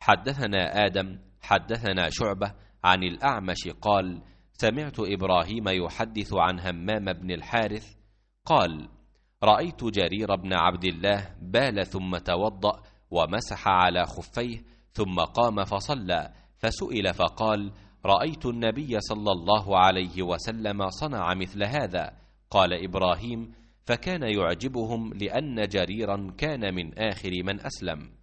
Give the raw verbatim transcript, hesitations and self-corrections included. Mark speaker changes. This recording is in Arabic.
Speaker 1: حدثنا آدم حدثنا شعبة عن الأعمش قال: سمعت إبراهيم يحدث عن همام بن الحارث قال: رأيت جرير بن عبد الله بال ثم توضأ ومسح على خفيه ثم قام فصلى، فسئل فقال: رأيت النبي صلى الله عليه وسلم صنع مثل هذا. قال إبراهيم: فكان يعجبهم لأن جريرا كان من آخر من أسلم.